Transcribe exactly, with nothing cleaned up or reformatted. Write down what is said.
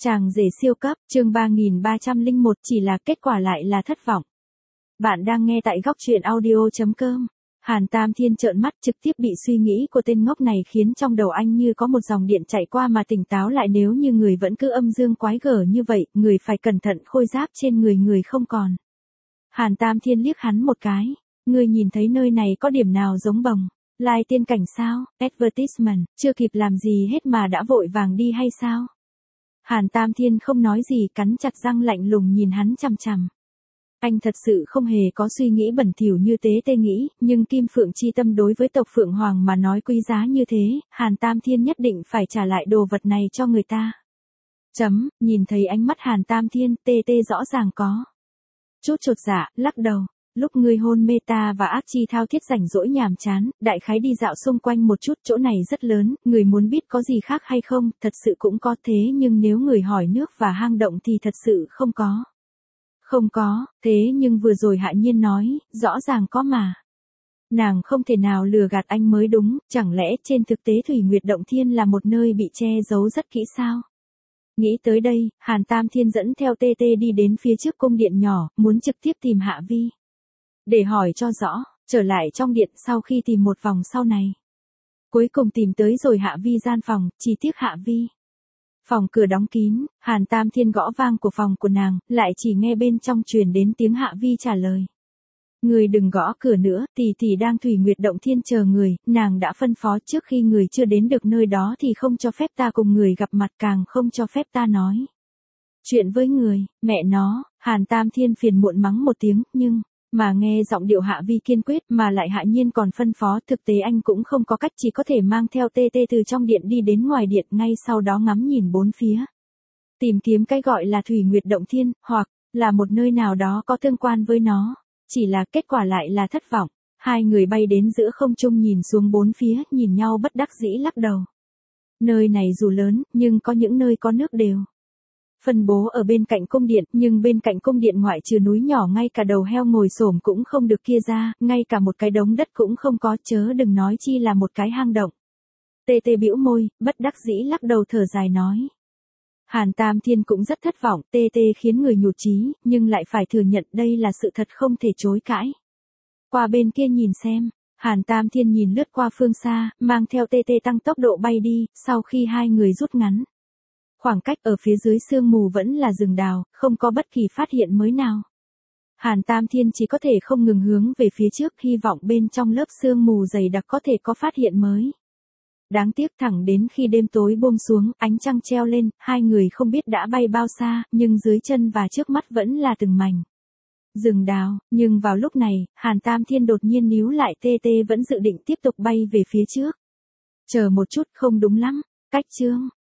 Chàng rể siêu cấp, chương ba nghìn ba trăm lẻ một, chỉ là kết quả lại là thất vọng. Bạn đang nghe tại góc truyện audio chấm com. Hàn Tam Thiên trợn mắt, trực tiếp bị suy nghĩ của tên ngốc này khiến trong đầu anh như có một dòng điện chạy qua mà tỉnh táo lại. Nếu như người vẫn cứ âm dương quái gở như vậy, người phải cẩn thận, khôi giáp trên người người không còn. Hàn Tam Thiên liếc hắn một cái. Ngươi nhìn thấy nơi này có điểm nào giống bồng lai tiên cảnh sao? Advertisement, chưa kịp làm gì hết mà đã vội vàng đi hay sao? Hàn Tam Thiên không nói gì, cắn chặt răng lạnh lùng nhìn hắn chằm chằm. Anh thật sự không hề có suy nghĩ bẩn thỉu như Tế Tê nghĩ, nhưng Kim Phượng chi tâm đối với tộc Phượng Hoàng mà nói quý giá như thế, Hàn Tam Thiên nhất định phải trả lại đồ vật này cho người ta. Chấm, nhìn thấy ánh mắt Hàn Tam Thiên, Tê Tê rõ ràng có chút chột dạ, lắc đầu. Lúc ngươi hôn mê ta và ác chi thao thiết rảnh rỗi nhàm chán, đại khái đi dạo xung quanh một chút, chỗ này rất lớn, người muốn biết có gì khác hay không, thật sự cũng có thế, nhưng nếu người hỏi nước và hang động thì thật sự không có. Không có, thế nhưng vừa rồi Hạ Nhiên nói, rõ ràng có mà. Nàng không thể nào lừa gạt anh mới đúng, chẳng lẽ trên thực tế Thủy Nguyệt Động Thiên là một nơi bị che giấu rất kỹ sao? Nghĩ tới đây, Hàn Tam Thiên dẫn theo Tê Tê đi đến phía trước cung điện nhỏ, muốn trực tiếp tìm Hạ Vi. Để hỏi cho rõ, trở lại trong điện sau khi tìm một vòng sau này. Cuối cùng tìm tới rồi Hạ Vi gian phòng, chỉ tiếc Hạ Vi. Phòng cửa đóng kín, Hàn Tam Thiên gõ vang của phòng của nàng, lại chỉ nghe bên trong truyền đến tiếng Hạ Vi trả lời. Người đừng gõ cửa nữa, tỷ tỷ đang Thủy Nguyệt Động Thiên chờ người, nàng đã phân phó trước khi người chưa đến được nơi đó thì không cho phép ta cùng người gặp mặt, càng không cho phép ta nói chuyện với người. Mẹ nó, Hàn Tam Thiên phiền muộn mắng một tiếng, nhưng mà nghe giọng điệu Hạ Vi kiên quyết, mà lại Hạ Nhiên còn phân phó, thực tế anh cũng không có cách, chỉ có thể mang theo Tê Tê từ trong điện đi đến ngoài điện, ngay sau đó ngắm nhìn bốn phía. Tìm kiếm cái gọi là Thủy Nguyệt Động Thiên, hoặc là một nơi nào đó có tương quan với nó. Chỉ là kết quả lại là thất vọng. Hai người bay đến giữa không trung nhìn xuống bốn phía, nhìn nhau bất đắc dĩ lắc đầu. Nơi này dù lớn, nhưng có những nơi có nước đều phân bố ở bên cạnh cung điện, nhưng bên cạnh cung điện ngoại trừ núi nhỏ ngay cả đầu heo ngồi xổm cũng không được kia ra, ngay cả một cái đống đất cũng không có, chớ đừng nói chi là một cái hang động. Tê Tê bĩu môi, bất đắc dĩ lắc đầu thở dài nói. Hàn Tam Thiên cũng rất thất vọng, Tê Tê khiến người nhụt chí, nhưng lại phải thừa nhận đây là sự thật không thể chối cãi. Qua bên kia nhìn xem, Hàn Tam Thiên nhìn lướt qua phương xa, mang theo Tê Tê tăng tốc độ bay đi, sau khi hai người rút ngắn khoảng cách, ở phía dưới sương mù vẫn là rừng đào, không có bất kỳ phát hiện mới nào. Hàn Tam Thiên chỉ có thể không ngừng hướng về phía trước, hy vọng bên trong lớp sương mù dày đặc có thể có phát hiện mới. Đáng tiếc thẳng đến khi đêm tối buông xuống, ánh trăng treo lên, hai người không biết đã bay bao xa, nhưng dưới chân và trước mắt vẫn là từng mảnh rừng đào, nhưng vào lúc này, Hàn Tam Thiên đột nhiên níu lại Tê Tê vẫn dự định tiếp tục bay về phía trước. Chờ một chút, không đúng lắm, cách chương